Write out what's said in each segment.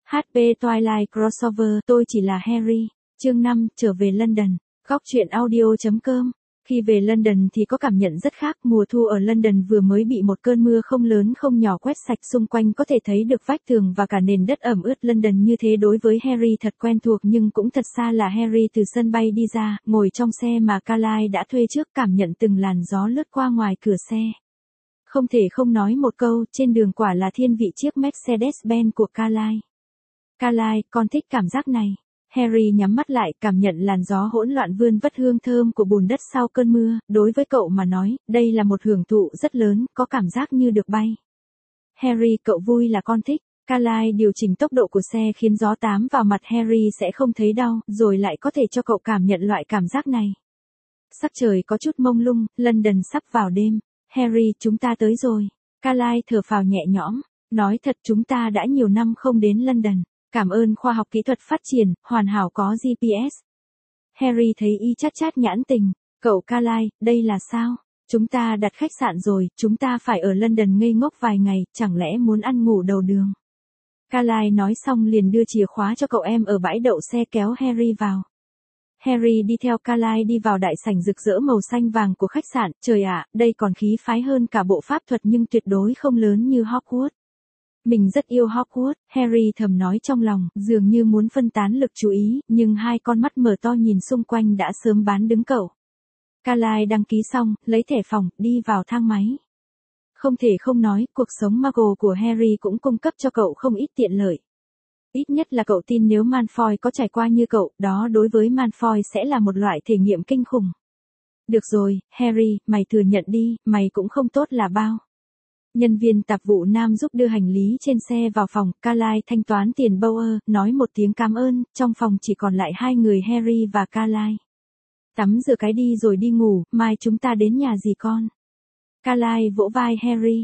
HP Twilight Crossover, tôi chỉ là Harry. Chương 5, trở về London. Góc truyện audio.com. Khi về London thì có cảm nhận rất khác, mùa thu ở London vừa mới bị một cơn mưa không lớn không nhỏ quét sạch, xung quanh có thể thấy được vách tường và cả nền đất ẩm ướt. London như thế đối với Harry thật quen thuộc, nhưng cũng thật xa là Harry từ sân bay đi ra, ngồi trong xe mà Carlisle đã thuê trước, cảm nhận từng làn gió lướt qua ngoài cửa xe. Không thể không nói một câu, trên đường quả là thiên vị chiếc Mercedes-Benz của Carlisle. Carlisle, con thích cảm giác này. Harry nhắm mắt lại, cảm nhận làn gió hỗn loạn vươn vất hương thơm của bùn đất sau cơn mưa. Đối với cậu mà nói, đây là một hưởng thụ rất lớn, có cảm giác như được bay. Harry, cậu vui là con thích. Carlisle điều chỉnh tốc độ của xe khiến gió tám vào mặt Harry sẽ không thấy đau, rồi lại có thể cho cậu cảm nhận loại cảm giác này. Sắc trời có chút mông lung, London sắp vào đêm. Harry, chúng ta tới rồi. Carlisle thở phào nhẹ nhõm. Nói thật, chúng ta đã nhiều năm không đến London. Cảm ơn khoa học kỹ thuật phát triển, hoàn hảo có GPS. Harry thấy y chát chát nhãn tình. Cậu Carlisle, đây là sao? Chúng ta đặt khách sạn rồi, chúng ta phải ở London ngây ngốc vài ngày, chẳng lẽ muốn ăn ngủ đầu đường? Carlisle nói xong liền đưa chìa khóa cho cậu em ở bãi đậu xe, kéo Harry vào. Harry đi theo Carlisle đi vào đại sảnh rực rỡ màu xanh vàng của khách sạn. Trời ạ, đây còn khí phái hơn cả bộ pháp thuật nhưng tuyệt đối không lớn như Hogwarts. Mình rất yêu Hogwarts, Harry thầm nói trong lòng, dường như muốn phân tán lực chú ý, nhưng hai con mắt mở to nhìn xung quanh đã sớm bán đứng cậu. Carlisle đăng ký xong, lấy thẻ phòng, đi vào thang máy. Không thể không nói, cuộc sống Muggle của Harry cũng cung cấp cho cậu không ít tiện lợi. Ít nhất là cậu tin nếu Malfoy có trải qua như cậu, đó đối với Malfoy sẽ là một loại thể nghiệm kinh khủng. Được rồi, Harry, mày thừa nhận đi, mày cũng không tốt là bao. Nhân viên tạp vụ nam giúp đưa hành lý trên xe vào phòng, Carlisle thanh toán tiền Bauer, nói một tiếng cảm ơn, trong phòng chỉ còn lại hai người Harry và Carlisle. Tắm rửa cái đi rồi đi ngủ, mai chúng ta đến nhà dì con. Carlisle vỗ vai Harry,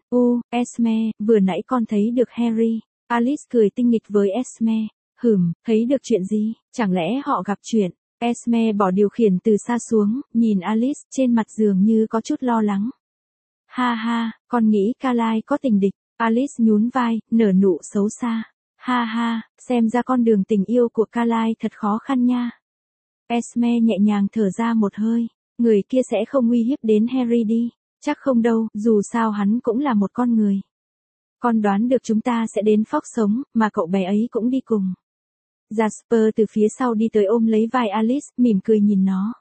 Esme, vừa nãy con thấy được Harry. Alice cười tinh nghịch với Esme, thấy được chuyện gì, chẳng lẽ họ gặp chuyện. Esme bỏ điều khiển từ xa xuống, nhìn Alice, trên mặt dường như có chút lo lắng. Ha ha, con nghĩ Carlisle có tình địch. Alice nhún vai, nở nụ xấu xa. Ha ha, xem ra con đường tình yêu của Carlisle thật khó khăn nha. Esme nhẹ nhàng thở ra một hơi. Người kia sẽ không nguy hiếp đến Harry đi. Chắc không đâu, dù sao hắn cũng là một con người. Con đoán được chúng ta sẽ đến Fox sống, mà cậu bé ấy cũng đi cùng. Jasper từ phía sau đi tới ôm lấy vai Alice, mỉm cười nhìn nó.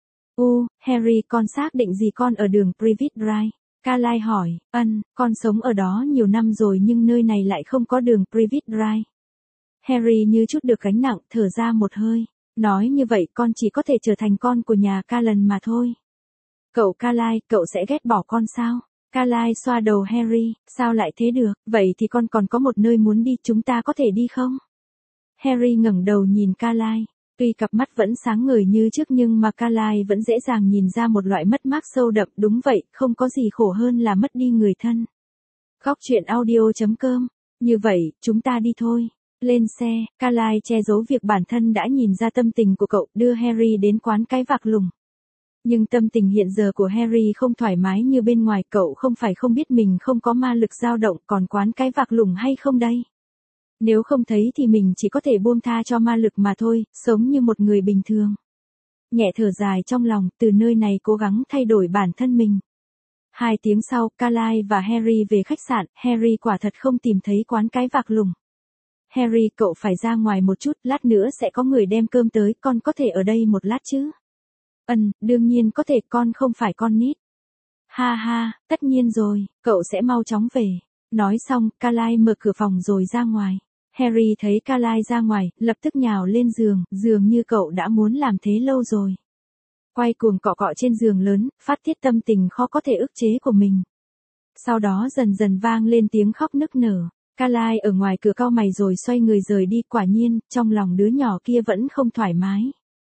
Harry, con xác định gì con ở đường Privet Drive? Carlisle hỏi, con sống ở đó nhiều năm rồi nhưng nơi này lại không có đường Privet Drive. Harry như chút được gánh nặng, thở ra một hơi. Nói như vậy con chỉ có thể trở thành con của nhà Callan mà thôi. Cậu Carlisle, cậu sẽ ghét bỏ con sao? Carlisle xoa đầu Harry, sao lại thế được, vậy thì con còn có một nơi muốn đi, chúng ta có thể đi không? Harry ngẩng đầu nhìn Carlisle. Tuy cặp mắt vẫn sáng ngời như trước nhưng mà Carlisle vẫn dễ dàng nhìn ra một loại mất mát sâu đậm. Đúng vậy, không có gì khổ hơn là mất đi người thân. Góc truyện audio.com. Như vậy, chúng ta đi thôi. Lên xe, Carlisle che giấu việc bản thân đã nhìn ra tâm tình của cậu, đưa Harry đến quán cái vạc lủng. Nhưng tâm tình hiện giờ của Harry không thoải mái như bên ngoài, cậu không phải không biết mình không có ma lực dao động, còn quán cái vạc lủng hay không đây? Nếu không thấy thì mình chỉ có thể buông tha cho ma lực mà thôi, sống như một người bình thường. Nhẹ thở dài trong lòng, từ nơi này cố gắng thay đổi bản thân mình. 2 tiếng sau, Carlisle và Harry về khách sạn, Harry quả thật không tìm thấy quán cái vạc lủng. Harry, cậu phải ra ngoài một chút, lát nữa sẽ có người đem cơm tới, con có thể ở đây một lát chứ? Đương nhiên có thể, con không phải con nít. Ha ha, tất nhiên rồi, cậu sẽ mau chóng về. Nói xong, Carlisle mở cửa phòng rồi ra ngoài. Harry thấy Carlisle ra ngoài, lập tức nhào lên giường, dường như cậu đã muốn làm thế lâu rồi. Quay cuồng cọ cọ trên giường lớn, phát tiết tâm tình khó có thể ức chế của mình. Sau đó dần dần vang lên tiếng khóc nức nở. Carlisle ở ngoài cửa cau mày rồi xoay người rời đi, quả nhiên, trong lòng đứa nhỏ kia vẫn không thoải mái.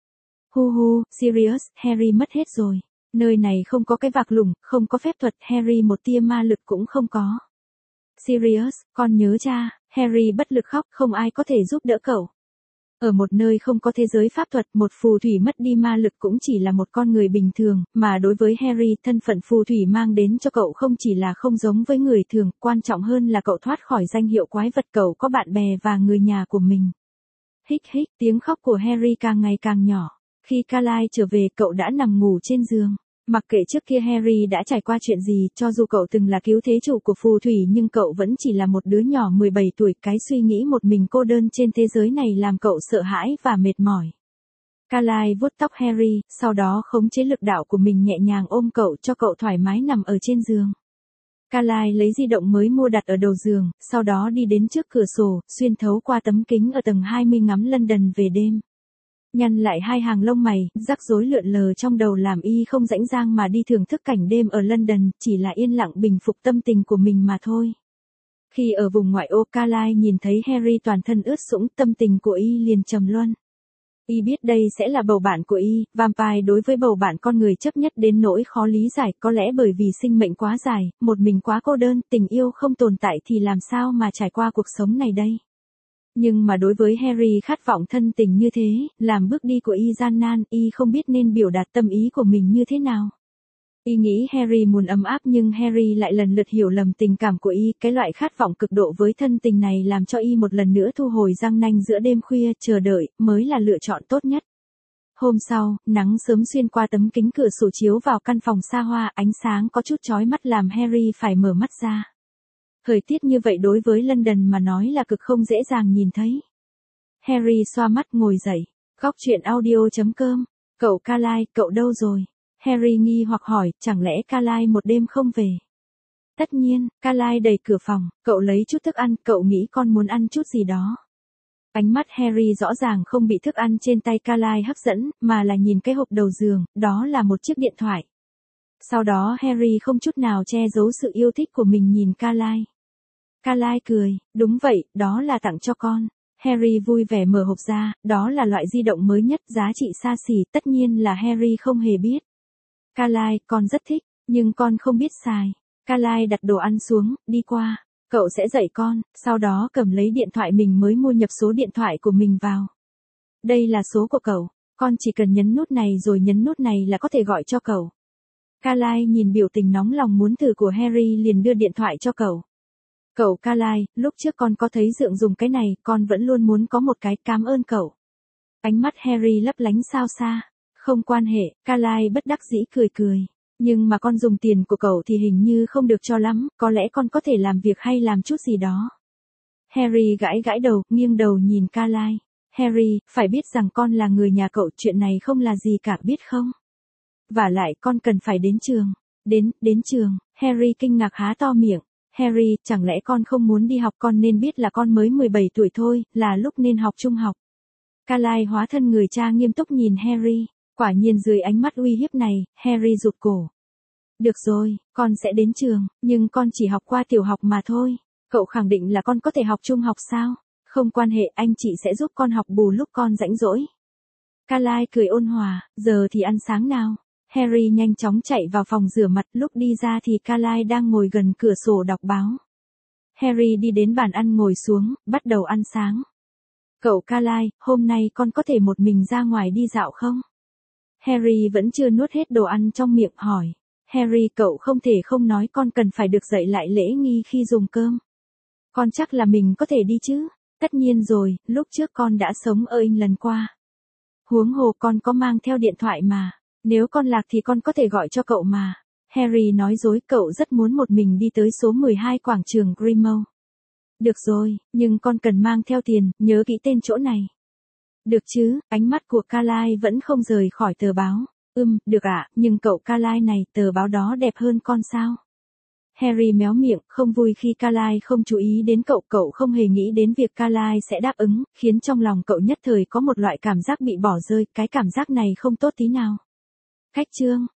Sirius, Harry mất hết rồi. Nơi này không có cái vạc lủng, không có phép thuật, Harry một tia ma lực cũng không có. Sirius, con nhớ cha. Harry bất lực khóc, không ai có thể giúp đỡ cậu. Ở một nơi không có thế giới pháp thuật, một phù thủy mất đi ma lực cũng chỉ là một con người bình thường, mà đối với Harry, thân phận phù thủy mang đến cho cậu không chỉ là không giống với người thường, quan trọng hơn là cậu thoát khỏi danh hiệu quái vật, cậu có bạn bè và người nhà của mình. Hích hích, tiếng khóc của Harry càng ngày càng nhỏ. Khi Carlisle trở về, cậu đã nằm ngủ trên giường. Mặc kệ trước kia Harry đã trải qua chuyện gì, cho dù cậu từng là cứu thế chủ của phù thủy nhưng cậu vẫn chỉ là một đứa nhỏ 17 tuổi, cái suy nghĩ một mình cô đơn trên thế giới này làm cậu sợ hãi và mệt mỏi. Carlisle vuốt tóc Harry, sau đó khống chế lực đạo của mình nhẹ nhàng ôm cậu cho cậu thoải mái nằm ở trên giường. Carlisle lấy di động mới mua đặt ở đầu giường, sau đó đi đến trước cửa sổ, xuyên thấu qua tấm kính ở tầng 20 ngắm London về đêm. Nhăn lại hai hàng lông mày, rắc rối lượn lờ trong đầu làm y không rảnh rang mà đi thưởng thức cảnh đêm ở London, chỉ là yên lặng bình phục tâm tình của mình mà thôi. Khi ở vùng ngoại ô, Carlisle nhìn thấy Harry toàn thân ướt sũng, tâm tình của y liền trầm luân. Y biết đây sẽ là bầu bạn của y, vampire đối với bầu bạn con người chấp nhất đến nỗi khó lý giải, có lẽ bởi vì sinh mệnh quá dài, một mình quá cô đơn, tình yêu không tồn tại thì làm sao mà trải qua cuộc sống này đây. Nhưng mà đối với Harry khát vọng thân tình như thế, làm bước đi của y gian nan, y không biết nên biểu đạt tâm ý của mình như thế nào. Y nghĩ Harry muốn ấm áp nhưng Harry lại lần lượt hiểu lầm tình cảm của y, cái loại khát vọng cực độ với thân tình này làm cho y một lần nữa thu hồi răng nanh giữa đêm khuya, chờ đợi, mới là lựa chọn tốt nhất. Hôm sau, nắng sớm xuyên qua tấm kính cửa sổ chiếu vào căn phòng xa hoa, ánh sáng có chút chói mắt làm Harry phải mở mắt ra. Thời tiết như vậy đối với London mà nói là cực không dễ dàng nhìn thấy. Harry xoa mắt ngồi dậy. Góc truyện audio.com. Cậu Carlisle, cậu đâu rồi? Harry nghi hoặc hỏi, chẳng lẽ Carlisle một đêm không về? Tất nhiên, Carlisle đẩy cửa phòng, cậu lấy chút thức ăn, cậu nghĩ con muốn ăn chút gì đó. Ánh mắt Harry rõ ràng không bị thức ăn trên tay Carlisle hấp dẫn, mà là nhìn cái hộp đầu giường, đó là một chiếc điện thoại. Sau đó Harry không chút nào che giấu sự yêu thích của mình nhìn Carlisle. Carlisle cười, đúng vậy, đó là tặng cho con. Harry vui vẻ mở hộp ra, đó là loại di động mới nhất, giá trị xa xỉ, tất nhiên là Harry không hề biết. Carlisle, con rất thích, nhưng con không biết xài. Carlisle đặt đồ ăn xuống, đi qua. Cậu sẽ dạy con, sau đó cầm lấy điện thoại mình mới mua nhập số điện thoại của mình vào. Đây là số của cậu, con chỉ cần nhấn nút này rồi nhấn nút này là có thể gọi cho cậu. Carlisle nhìn biểu tình nóng lòng muốn thử của Harry liền đưa điện thoại cho cậu. Cậu Carlisle, lúc trước con có thấy Dượng dùng cái này, con vẫn luôn muốn có một cái, cảm ơn cậu. Ánh mắt Harry lấp lánh sao xa. Không quan hệ, Carlisle bất đắc dĩ cười cười. Nhưng mà con dùng tiền của cậu thì hình như không được cho lắm, có lẽ con có thể làm việc hay làm chút gì đó. Harry gãi gãi đầu, nghiêng đầu nhìn Carlisle. Harry, phải biết rằng con là người nhà cậu, chuyện này không là gì cả biết không? Vả lại con cần phải đến trường. Đến trường, Harry kinh ngạc há to miệng. Harry, chẳng lẽ con không muốn đi học, con nên biết là con mới 17 tuổi thôi, là lúc nên học trung học. Carlisle hóa thân người cha nghiêm túc nhìn Harry. Quả nhiên dưới ánh mắt uy hiếp này, Harry rụt cổ. Được rồi, con sẽ đến trường, nhưng con chỉ học qua tiểu học mà thôi. Cậu khẳng định là con có thể học trung học sao? Không quan hệ, anh chị sẽ giúp con học bù lúc con rảnh rỗi. Carlisle cười ôn hòa, giờ thì ăn sáng nào. Harry nhanh chóng chạy vào phòng rửa mặt, lúc đi ra thì Carlisle đang ngồi gần cửa sổ đọc báo. Harry đi đến bàn ăn ngồi xuống, bắt đầu ăn sáng. Cậu Carlisle, hôm nay con có thể một mình ra ngoài đi dạo không? Harry vẫn chưa nuốt hết đồ ăn trong miệng hỏi. Harry, cậu không thể không nói, con cần phải được dạy lại lễ nghi khi dùng cơm. Con chắc là mình có thể đi chứ? Tất nhiên rồi, lúc trước con đã sống ở Anh lần qua. Huống hồ con có mang theo điện thoại mà. Nếu con lạc thì con có thể gọi cho cậu mà. Harry nói dối, cậu rất muốn một mình đi tới số 12 quảng trường Grimmauld. Được rồi, nhưng con cần mang theo tiền, nhớ kỹ tên chỗ này. Được chứ, ánh mắt của Carlisle vẫn không rời khỏi tờ báo. Được ạ, nhưng cậu Carlisle này, tờ báo đó đẹp hơn con sao? Harry méo miệng, không vui khi Carlisle không chú ý đến cậu không hề nghĩ đến việc Carlisle sẽ đáp ứng, khiến trong lòng cậu nhất thời có một loại cảm giác bị bỏ rơi, cái cảm giác này không tốt tí nào. Cách chương